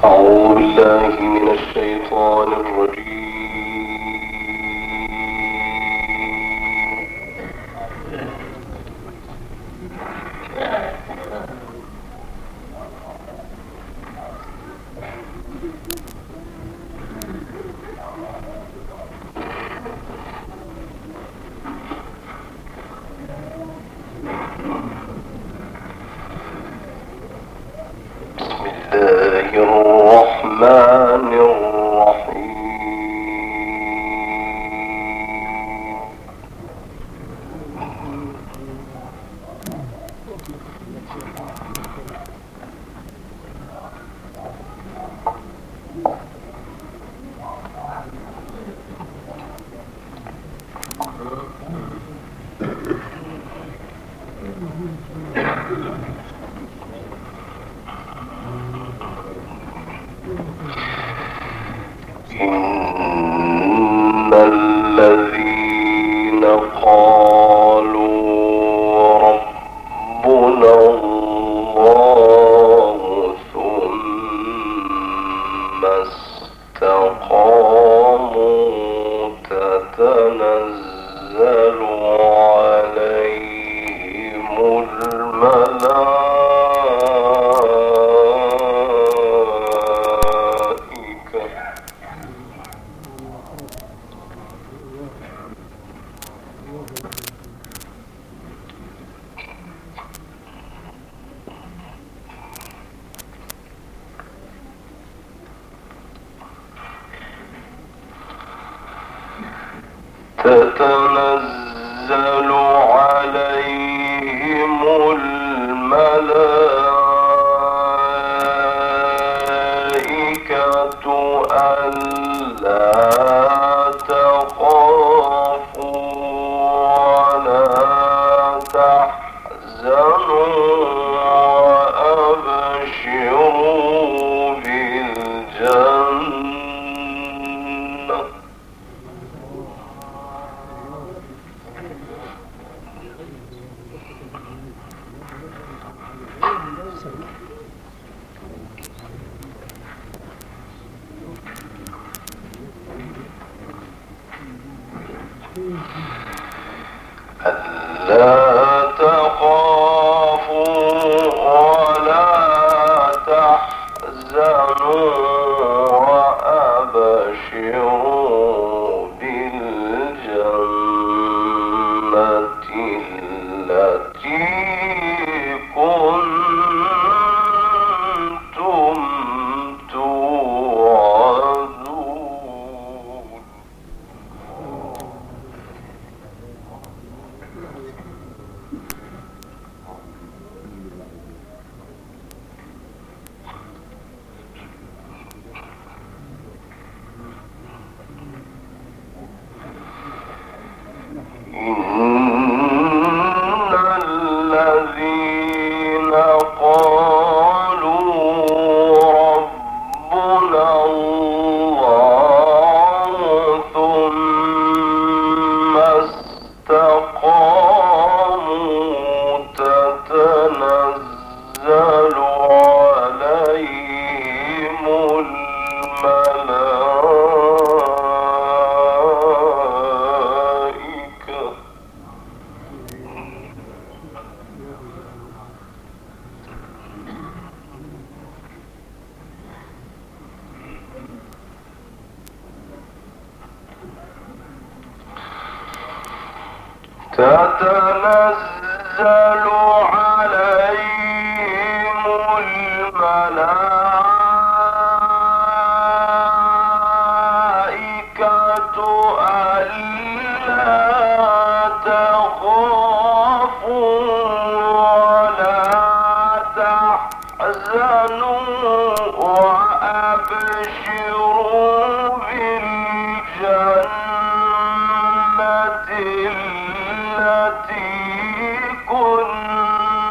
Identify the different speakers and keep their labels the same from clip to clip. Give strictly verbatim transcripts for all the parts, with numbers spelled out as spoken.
Speaker 1: أعوذ بالله من الشيطان الرجيم. بسم الله الرحمن الرحيم. إن الذين قالوا ربنا الله ثم استقاموا تتنزل عليهم الملائكة تتنزل عليهم الملائكة ألا تخافوا ولا تحزنوا وأبشروا بالجنة ألا تخافوا ولا تحزنوا وأبشروا بالجنة التي كنتم توعدون. إن الذين قالوا ربنا الله ثم استقاموا تتنزل عليهم الملائكة تتنزل عليهم الملائكة ألا تخافوا ولا تحزنوا وأبشروا بالجنة التي كنتم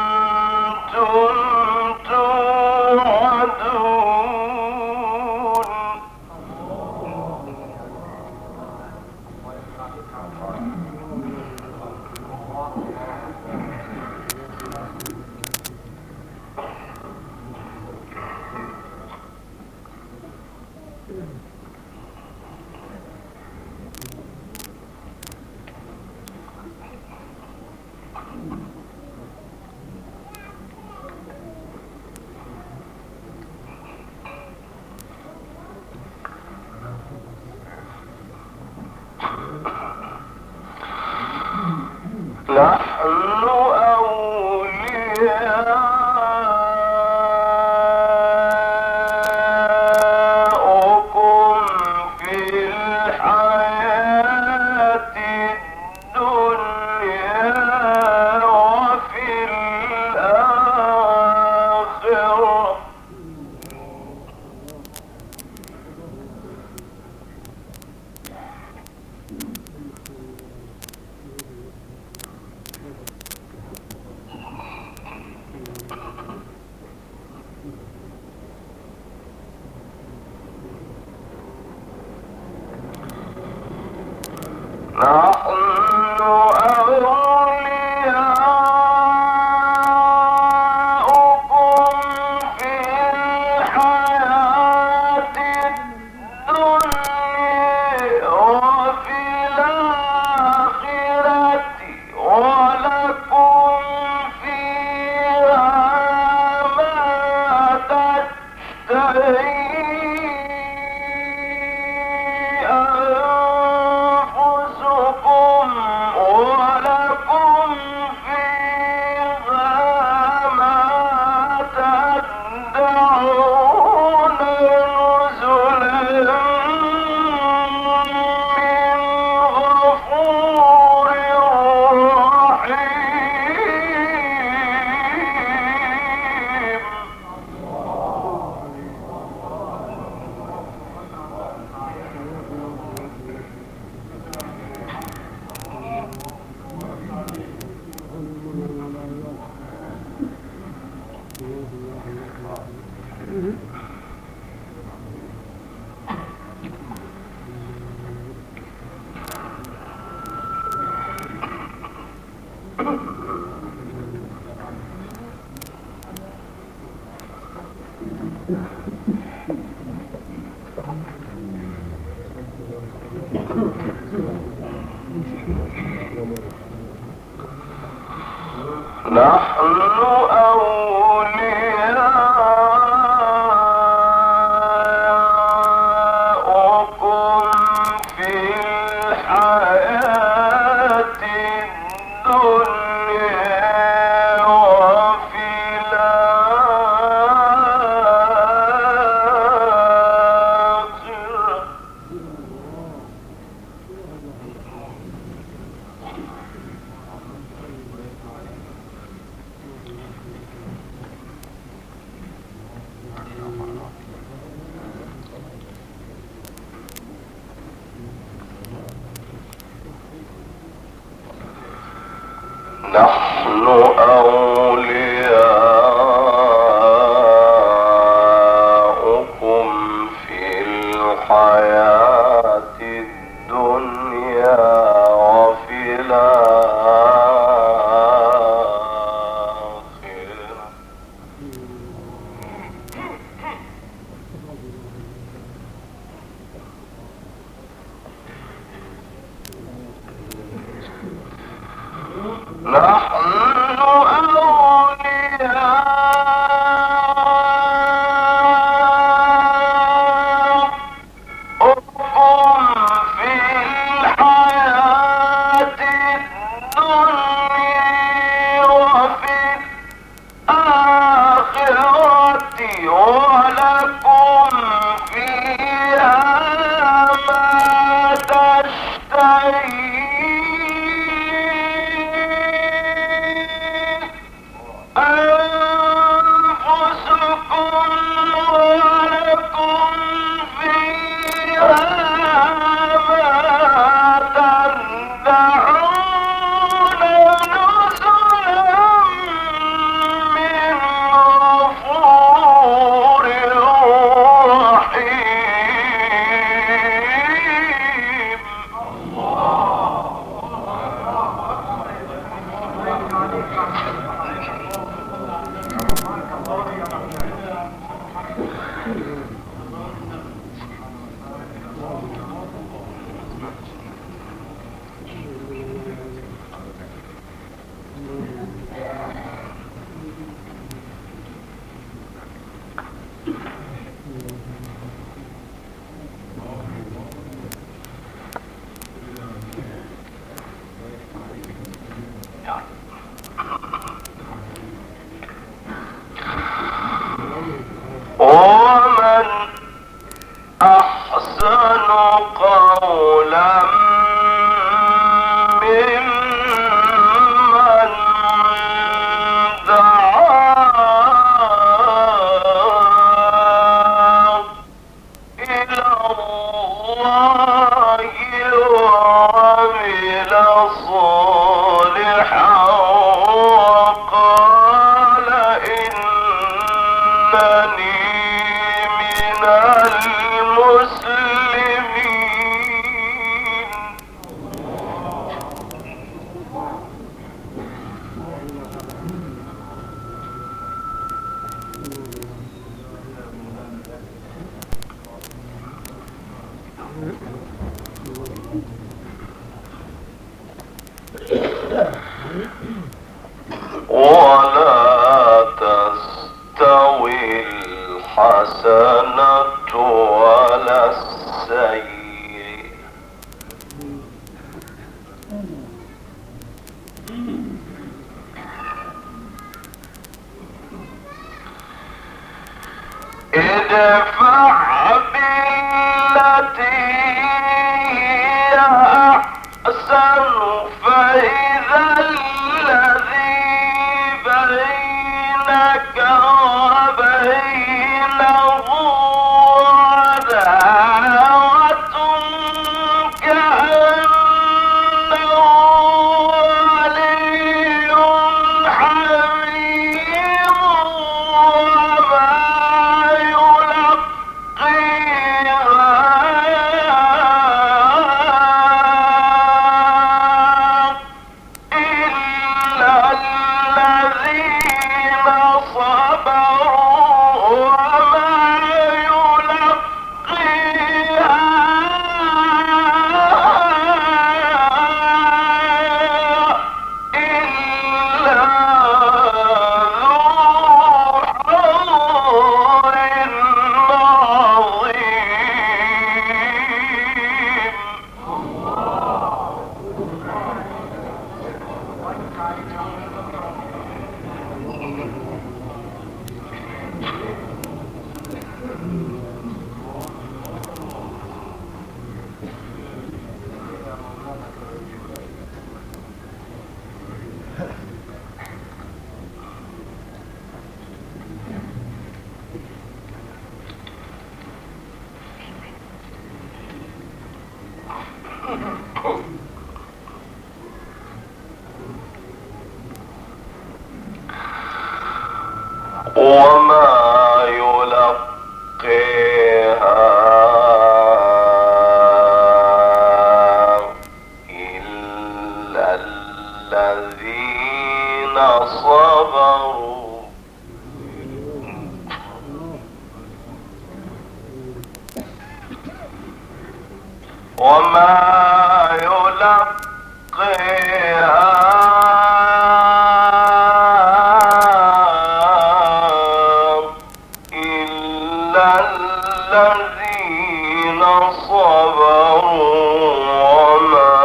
Speaker 1: نحن أولياؤكم في الحياة الدنيا وفي الآخرة. نحن أولياؤكم في الحياة الدنيا وفي الآخرة. نحن ولا تستوي الحسنة ولا السيئة ادفع بالتي هي أحسن فإذا الذي بينك وبينه عداوة كأنه ولي حميم وما وما يلقيها إلا الذين صبروا وما يلقيها الذين صبروا وما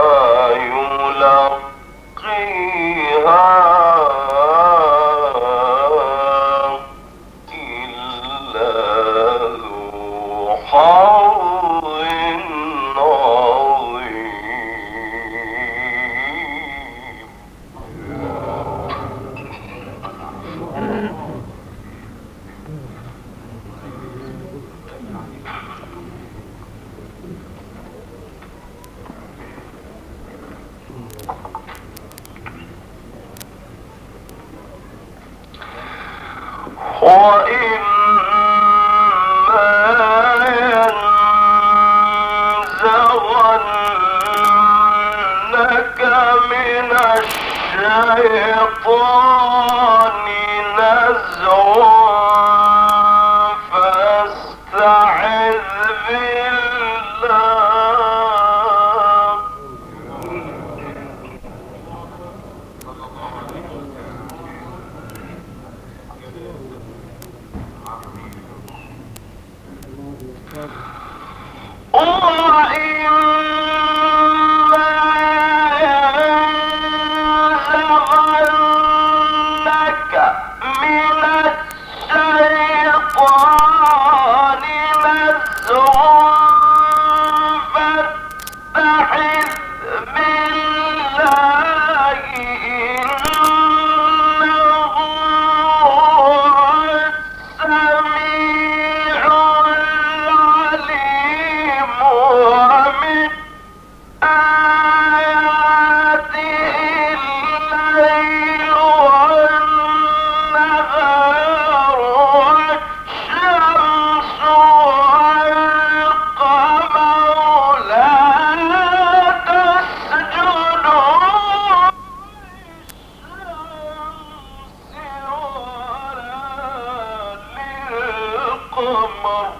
Speaker 1: يلقيها إلا ذو حظ عظيم. وإما ينزغنك من الشيطان نزغ فاستعذ بالله السميع العليم. القمر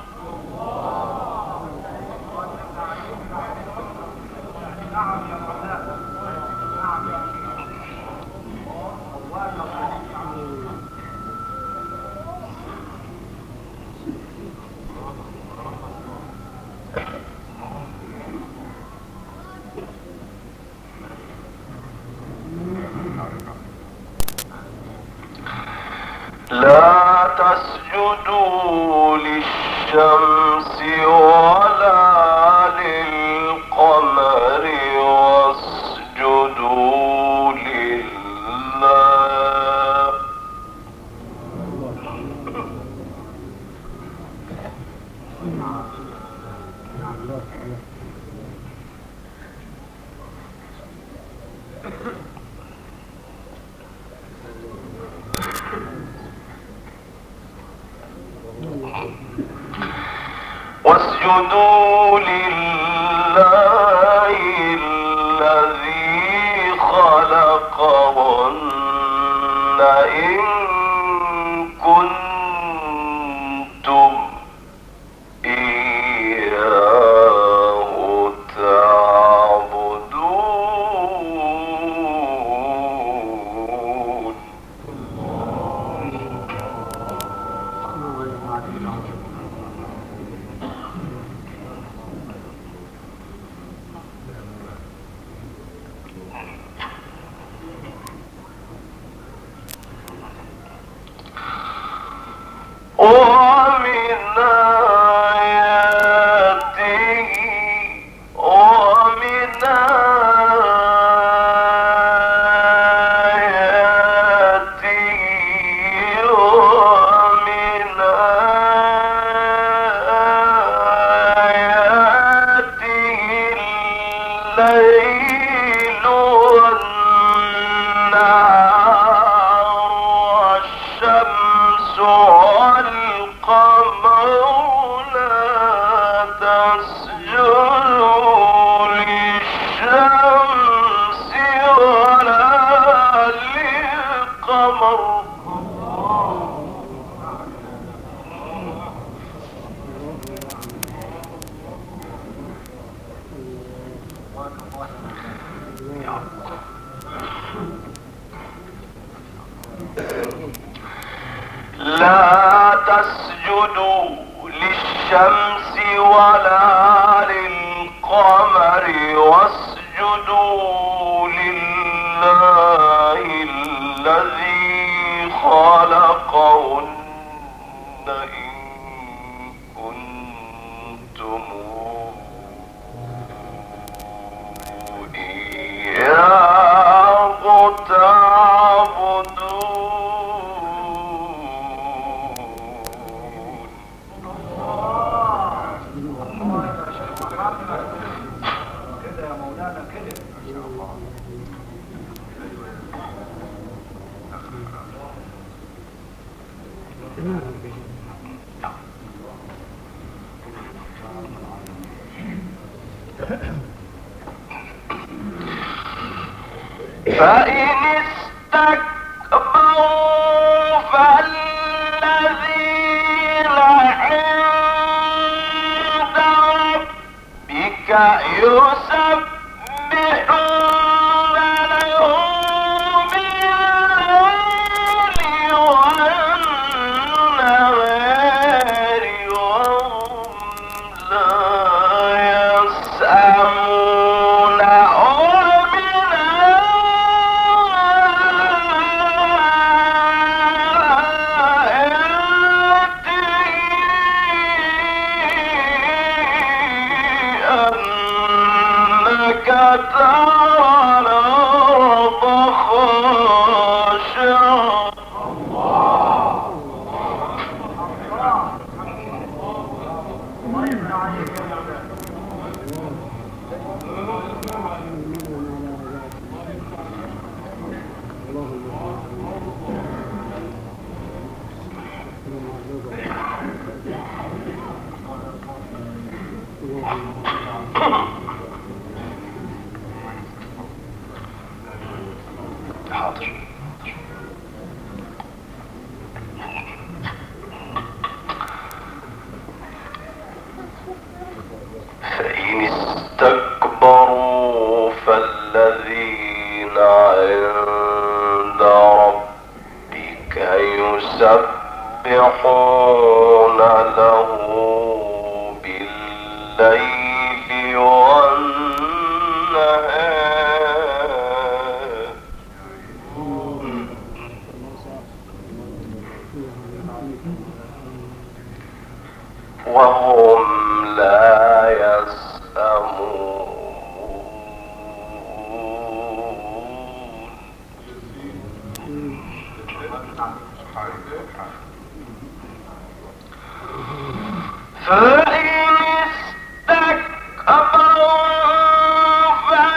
Speaker 1: لا تسجدوا للشمس ولا للقمر واسجدوا لله. واسجدوا لله الذي خلقهن إن كنتم إياه تعبدون. ومن آياته ومن آياته ومن آياته الليل والنهار والشمس والقمر. لا تسجدوا للشمس ولا للقمر. لا تسجدوا للشمس ولا للقمر واسجدوا لله الذي خلقهن إن كنتم إياه تعبدون.
Speaker 2: كده يا مولانا كده ان شاء الله.
Speaker 1: فإن استكبروا فالذين عند ربك يسبحون له بالليل والنهار وهم لا يسأمون. ترى الأرض خاشعة حاضر. يسبحون له بالليل والنهار وهم لا يسأمون. فإن استكبروا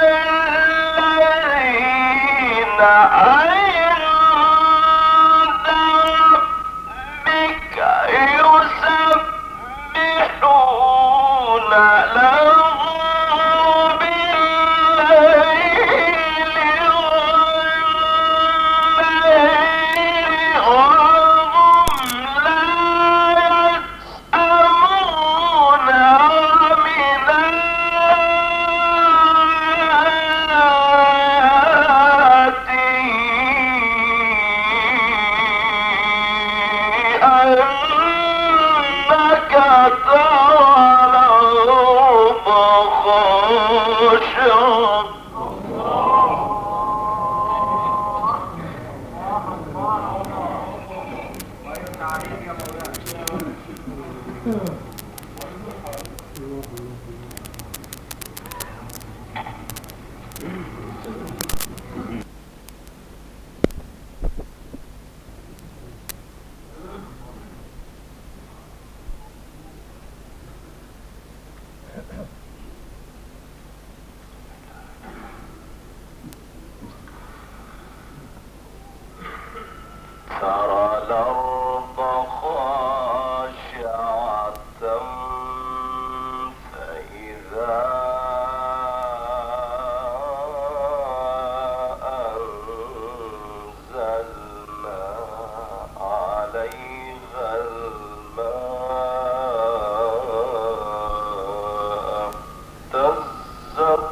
Speaker 1: فالذين عند ربك يسبحون له بالليل والنهار وهم لا يسأمون. ومن آياته أنك ترى الأرض خاشعة ترى الأرض خاشعة فإذا أنزلنا عليها الماء اهتزت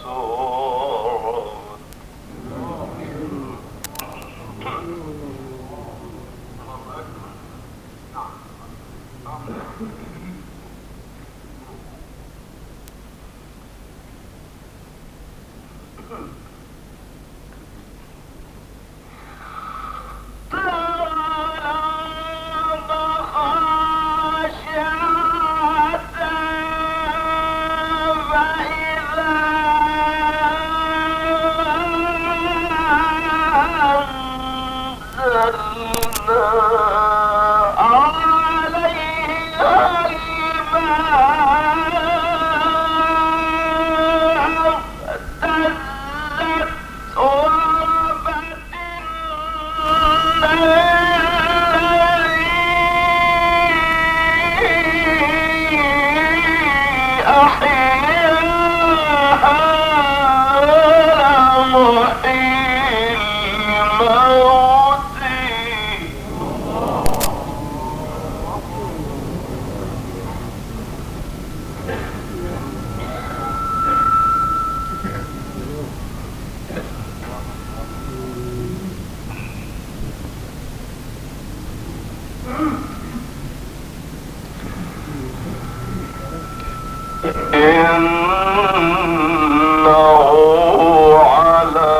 Speaker 1: إنه على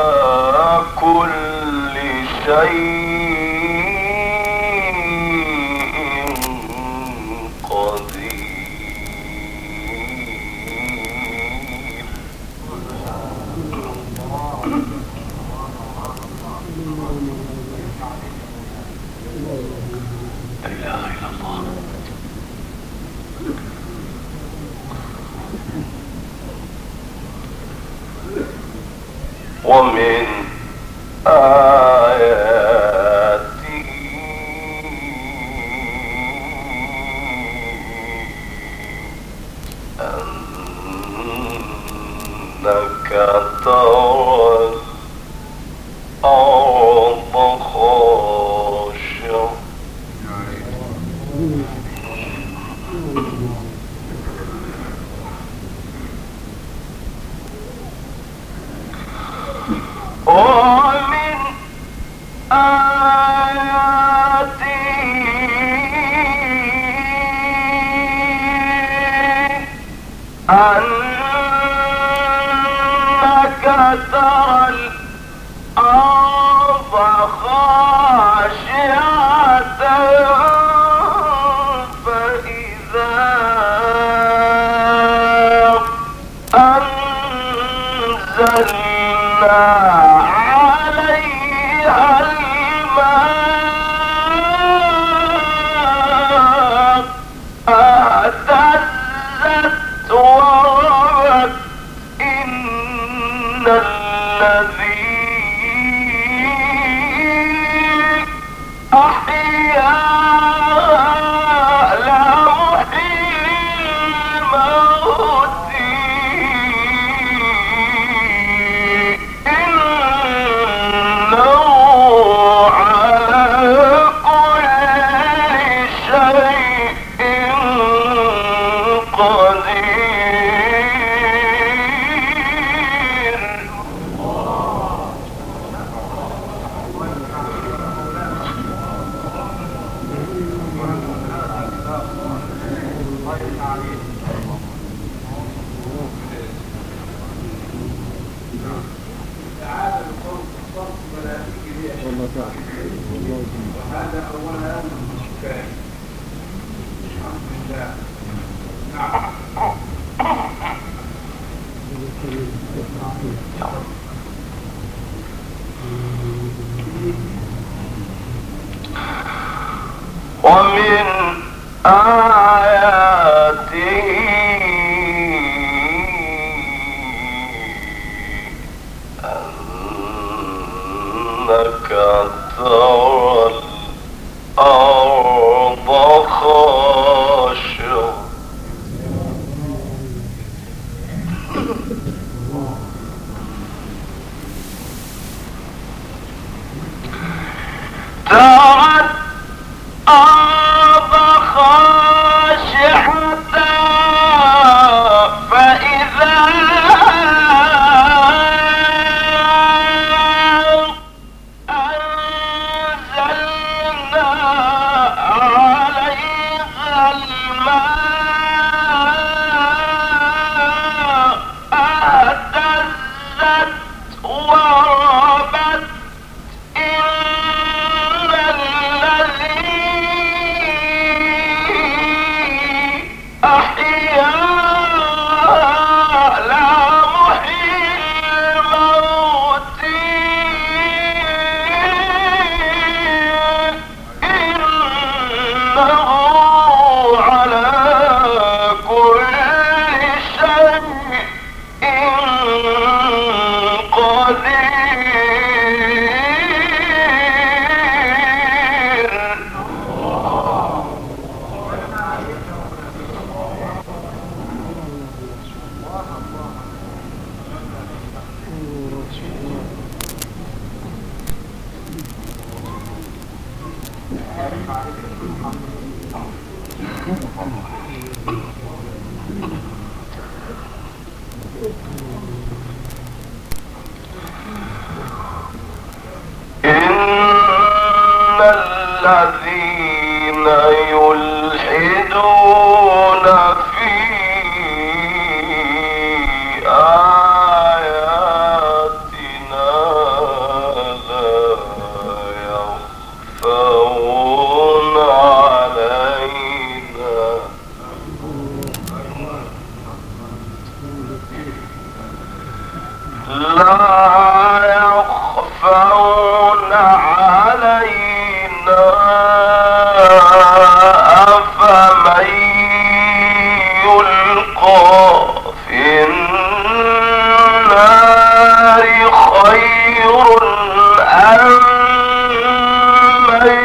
Speaker 1: كل شيء قدير. لا إله إلا الله. ومن آياته أنك ترى الأرض خاشعة ترى الأرض خاشعة فإذا أنزلنا عليها الماء اهتزت وربت إن الذي أحياها لمحيي الموت إنه على كل شيء قدير.
Speaker 2: وهذا أولا كفاية. الحمد لله. نعم.
Speaker 1: ومن آياته أنك ترى الأرض خاشعة ترى الأرض خاشعة فإذا أنزلنا عليها الماء اهتزت وربت إن الذي أحياها لمحيي الموت إنه على كل شيء قدير. إن الذين يلحدون في آياتنا لا يخفون علينا لا يخفون علينا أفمن يلقى في النار خير أم من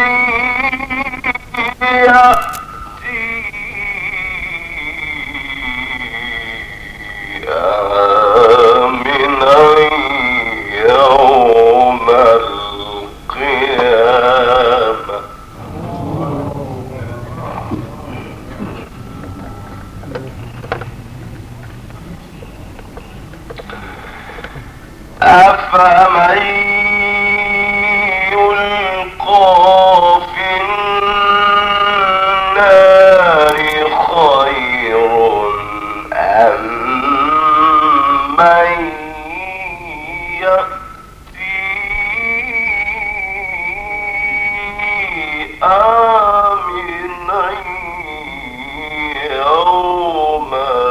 Speaker 1: يأتي آمنا يوم القيامة. أفمن يلقى في النار خير أم من يوم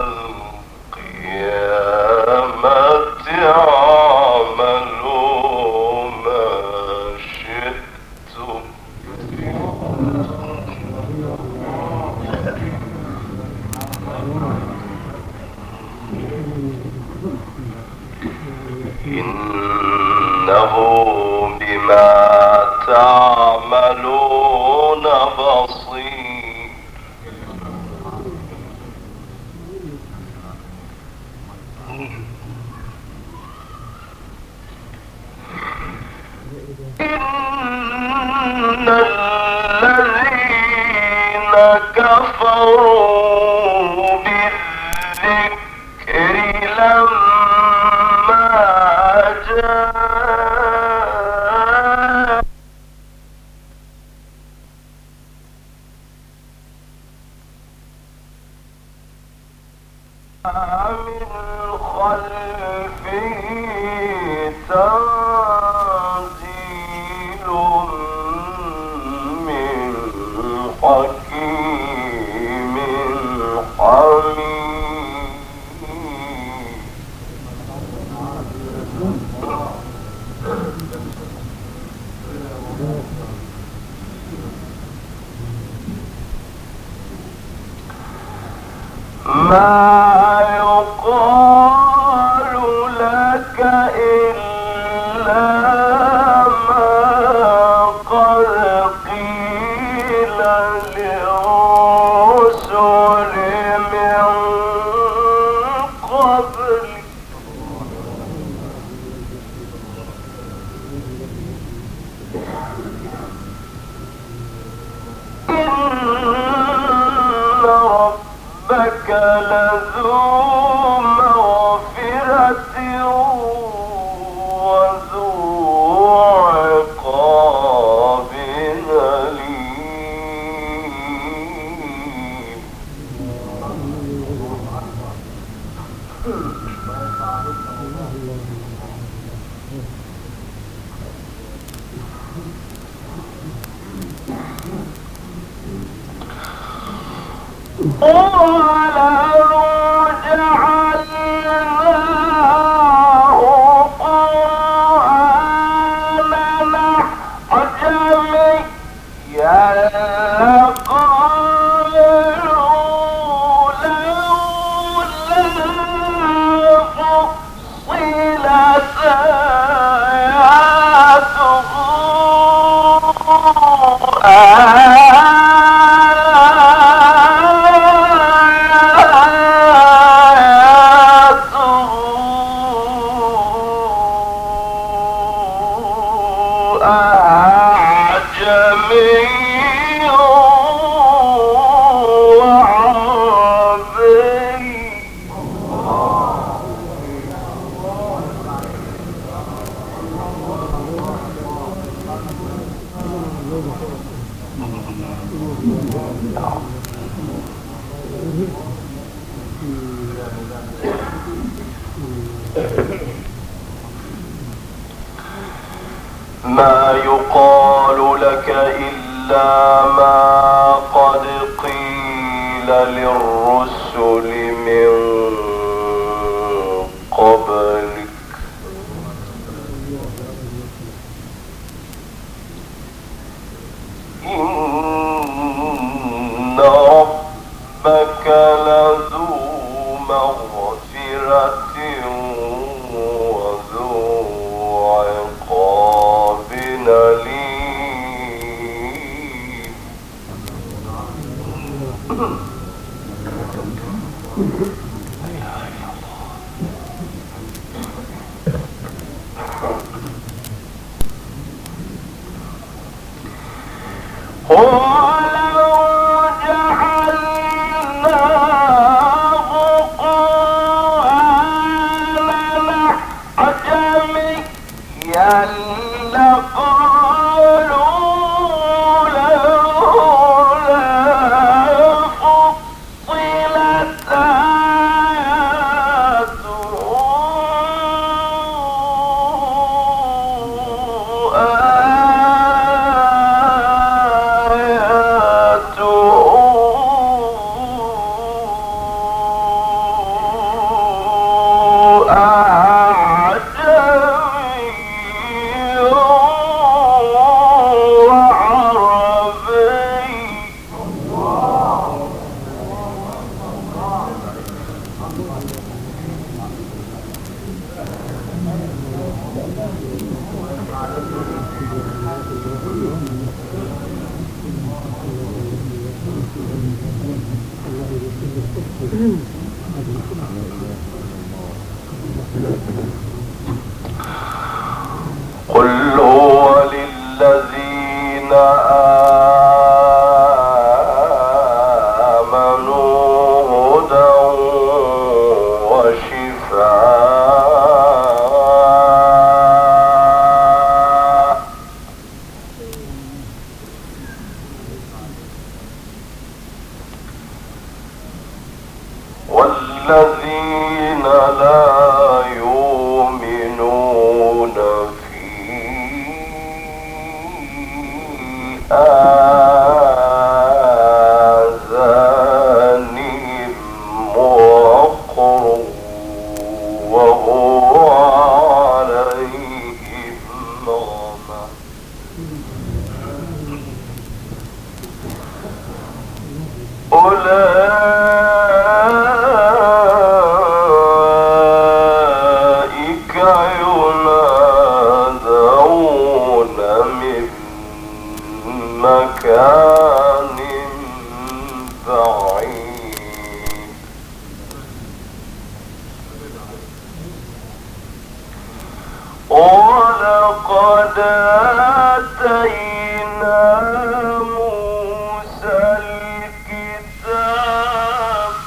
Speaker 1: القيامة اعملوا ما شئتم إنه بما تعملون بصير. إن الذين كفروا بالذكر لما جاء من خلفه تنزيل من حكيم حميد. ما يقال لك إلا ما قد قيل للرسل من قبلك. ربك لذو مغفرة وذو عقاب أليم. ولو جعلناه قرآنا أعجميا لقالوا لولا فصلت آياته ما يقال لك إلا ما قد قيل للرسل من قبلك. إن ربك لذو مغفرة وذو عقاب أليم. ولو جعلناه قرآنا أعجميا لقالوا لولا فصلت آياته قل هو للذين آمنوا هدى وشفاء والذين لا يؤمنون في آذانهم وقر وهو عليهم غمى أولئك ينادون من مكان بعيد ولقد آتينا موسى الكتاب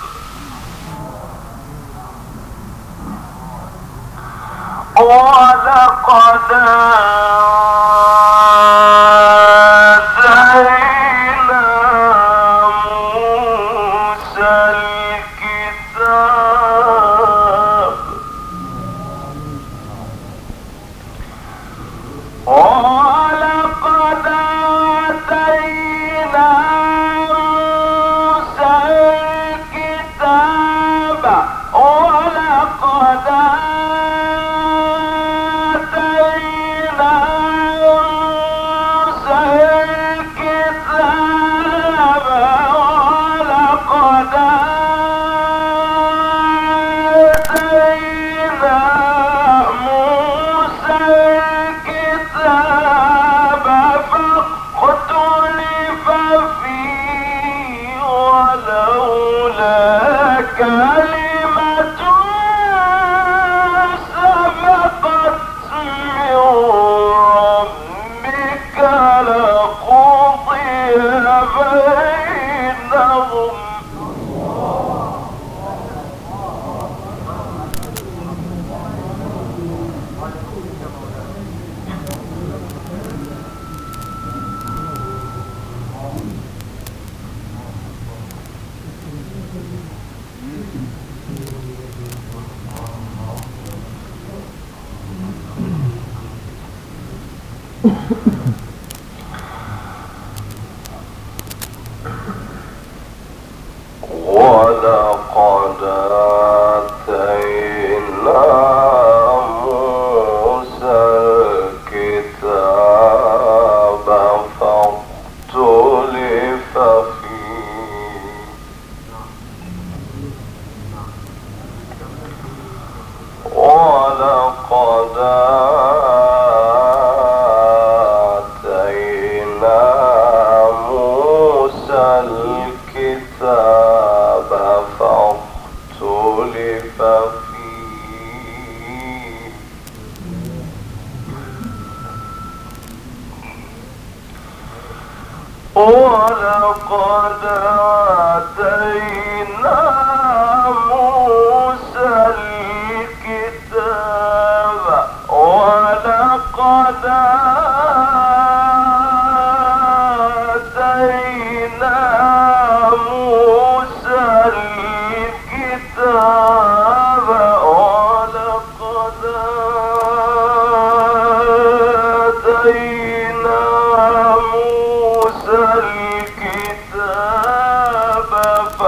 Speaker 1: ولقد آتينا موسى الكتاب ولقد آتينا موسى الكتاب ولقد آتينا موسى الكتاب ولقد آتينا موسى الكتاب فاختلف فيه ولولا كلمة سبقت من ربك لقضي بينهم ولقد آتينا موسى الكتاب فاختلف فيه ولقد آتينا موسى الكتاب فاختلف فيه ولقد آتينا موسى الكتاب ولقد آتينا موسى الكتاب ولقد آتينا موسى الكتاب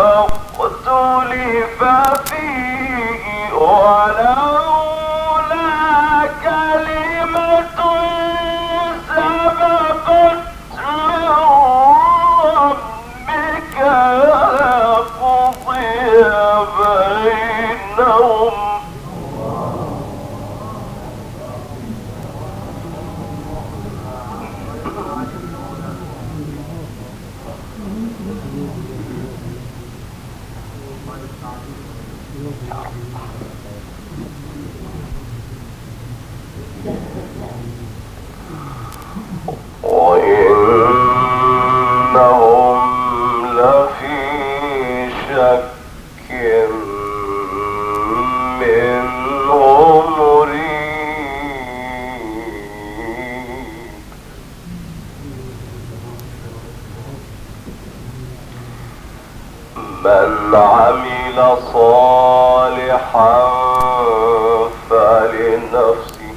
Speaker 1: وإنهم لفي شك منه مريب من عمل صالحا فلنفسه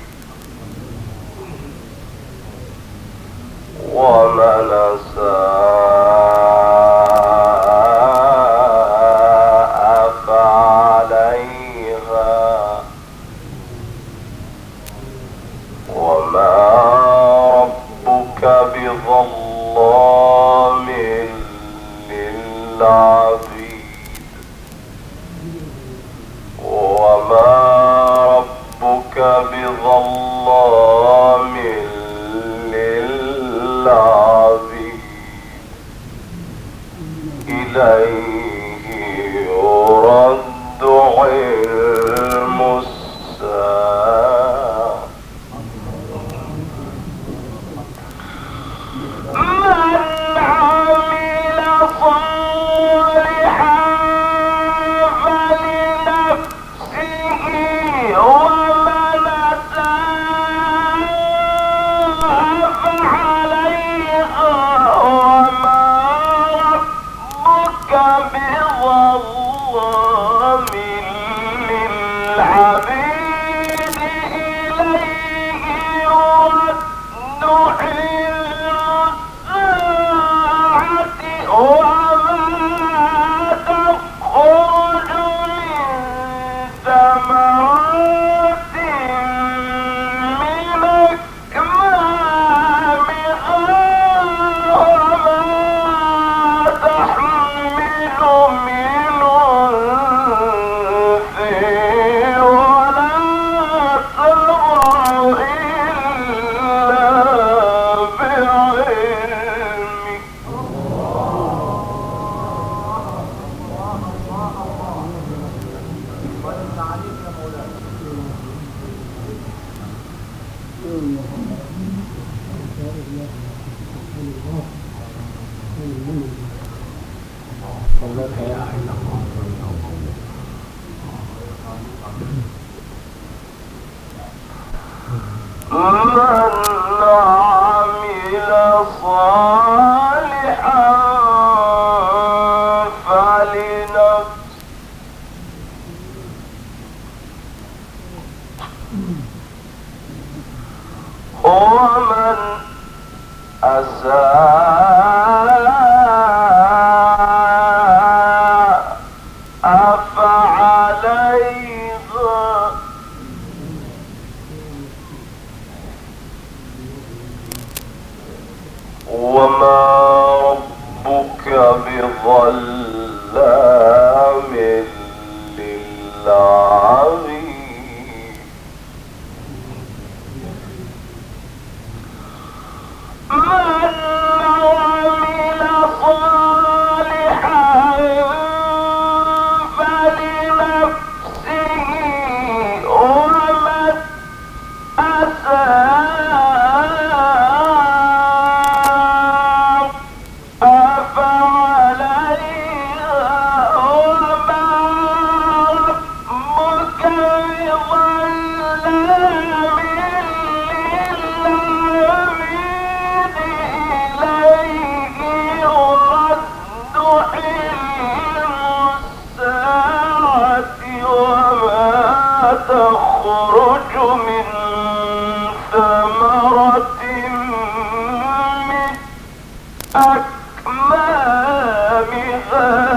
Speaker 1: ومن أساء فعليها وما ربك بظلام للعبيد وما ربك بظلام للعبيد إليه يرد علم الساعة من عمل صالحا فلنفسه ومن أساء فعليها وما ربك بظلام للعبيد إليه يرد علم الساعة وما تخرج من ثمرات من أكمامها وما تحمل من أنثى ولا تضع إلا بعلمه
Speaker 2: وإن عليك يا مولانا.
Speaker 1: من عمل صالحا فلنفسه ومن أساء فعليها وما ربك بظلام للعبيد من عمل صالحا فلنفسه ومن أساء فعليها وما ربك بظلام للعبيد إليه يرد علم الساعة وما تخرج من ثمرة من أكمامها